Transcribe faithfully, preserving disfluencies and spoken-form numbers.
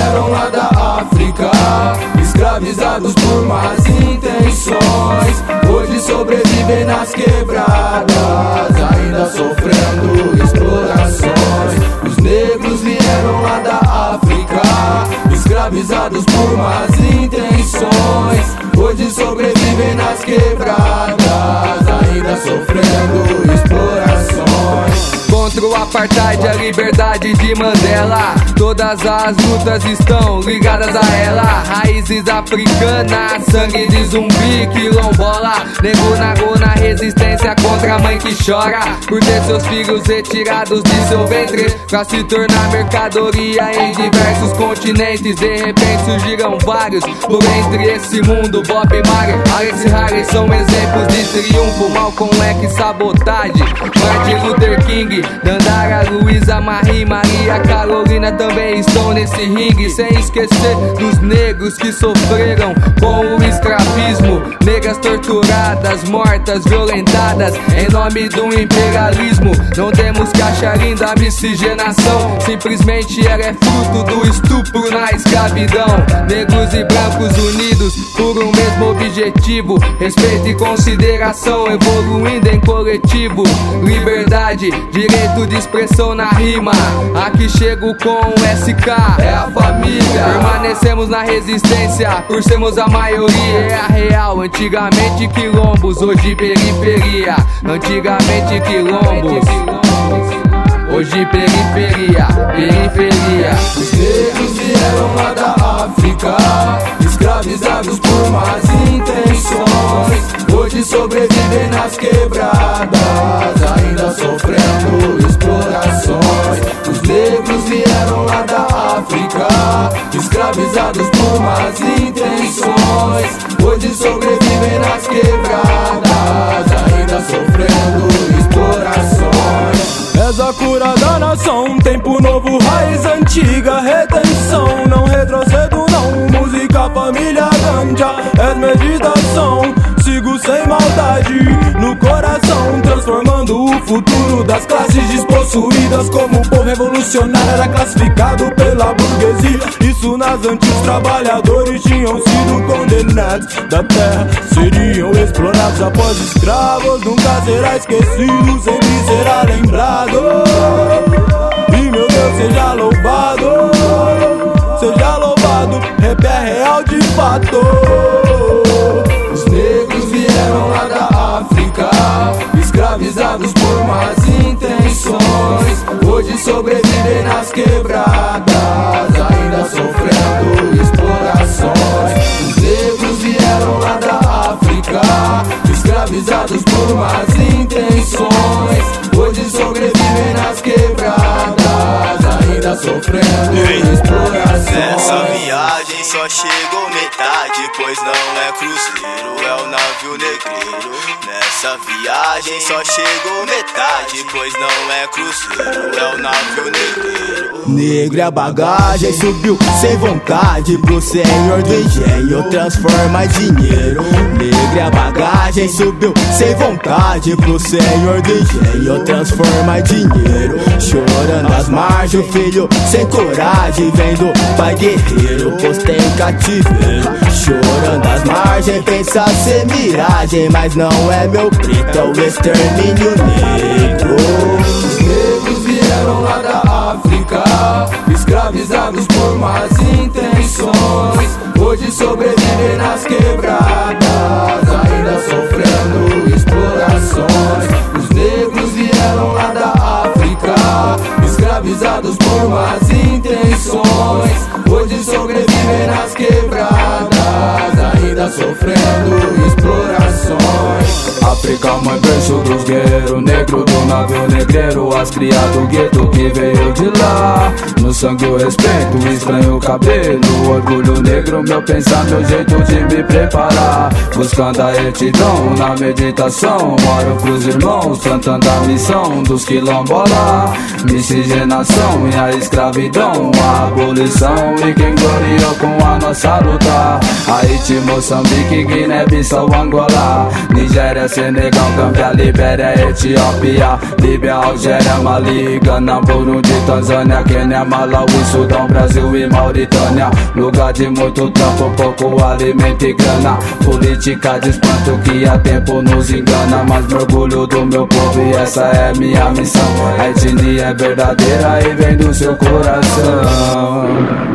vieram lá da África, escravizados por más intenções. Hoje sobrevivem nas quebradas, ainda sofrendo explorações. Os negros vieram lá da África, escravizados por más intenções. Hoje sobrevivem nas quebradas, ainda sofrendo explorações. Contra o apartheid, a liberdade de Mandela, todas as lutas estão ligadas a ela. Raízes africanas, sangue de zumbi, quilombola. Nego nagô na resistência contra a mãe que chora por ter seus filhos retirados de seu ventre, pra se tornar mercadoria em diversos continentes. De repente surgiram vários por entre esse mundo. Bob Marley, Alex Haley são exemplos de triunfo. Malcolm X, sabotagem, Martin Luther King, Dandara, Luísa, Marie, Maria Carolina também estão nesse ringue. Sem esquecer dos negros que sofreram com o escravismo. Negras torturadas, mortas, violentadas em nome do imperialismo. Não temos que achar linda a miscigenação, simplesmente ela é fruto do estupro na escravidão. Negros e brancos unidos por um mesmo objetivo, respeito e consideração, evoluindo em coletivo. Liberdade, direito de expressão na rima. Aqui chego com o S K, é a família. Permanecemos na resistência por sermos a maioria. É a real, antigamente quilombos, hoje periferia. Antigamente quilombos, hoje periferia, periferia. Os negros vieram lá da África, escravizados por más intenções. Hoje sobrevivem nas quebradas, ainda sofrendo explorações. Os negros vieram lá da África, escravizados por más intenções. Hoje sobrevivem nas quebradas, ainda sofrendo explorações. És a cura da nação, tempo novo, raiz antiga, redenção. Não retrocedo não, música, família, ganja, és meditação. Sigo sem maldade no coração, transformando o futuro das classes despossuídas. Como o povo revolucionário era classificado pela burguesia. Isso nas antigas, trabalhadores tinham sido condenados da terra, seriam explorados após escravos. Nunca será esquecido, sempre será lembrado. E meu Deus seja louvado, seja louvado, rap é real de fato. Os negros vieram lá da África, escravizados por más intenções. Hoje sobrevivem nas quebradas, ainda sofrendo explorações. Os negros vieram lá da África, escravizados por más intenções. Hoje sobrevivem nas quebradas, ainda sofrendo explorações. Nessa viagem só chegou metade, pois não é cruzeiro, é o navio negreiro. Nessa viagem só chegou metade, pois não é cruzeiro, é o navio negreiro. Negro é a bagagem, subiu sem vontade pro senhor do engenho, transforma em dinheiro. Negro é a bagagem, subiu sem vontade pro senhor do engenho, transforma em dinheiro. Chorando às margens, o filho sem coragem, vendo pai guerreiro, postei em cativeiro. Chorando às margens, pensa ser miragem, mas não é meu preto, é o extermínio negro. Os negros vieram lá da África, escravizados por más intenções. Hoje sobrevivem nas quebradas, ainda sofrendo explorações. Os negros vieram lá da África, escravizados por más intenções. Hoje sobrevivem nas quebradas, ainda sofrendo explorações. África, mãe, berço dos guerreiros, negro do navio negreiro, as criadas do gueto que veio de lá. No sangue o respeito, estranho o cabelo, orgulho negro, meu pensar, meu jeito de me preparar. Buscando a retidão na meditação, oro pros irmãos, cantando a missão dos quilombola. Miscigenação e a escravidão, a abolição e quem gloriou com a nossa luta. Haiti, Moçambique, Guiné, Bissau, Angola, Nigéria, Senegal, Senegal, Gâmbia, Libéria, Etiópia, Líbia, Algéria, Mali, Gana, Burundi, Tanzânia, Quênia, Malawi, Sudão, Brasil e Mauritânia. Lugar de muito trampo, pouco alimento e grana. Política de espanto que há tempo nos engana. Mas me orgulho do meu povo e essa é minha missão. A etnia é verdadeira e vem do seu coração.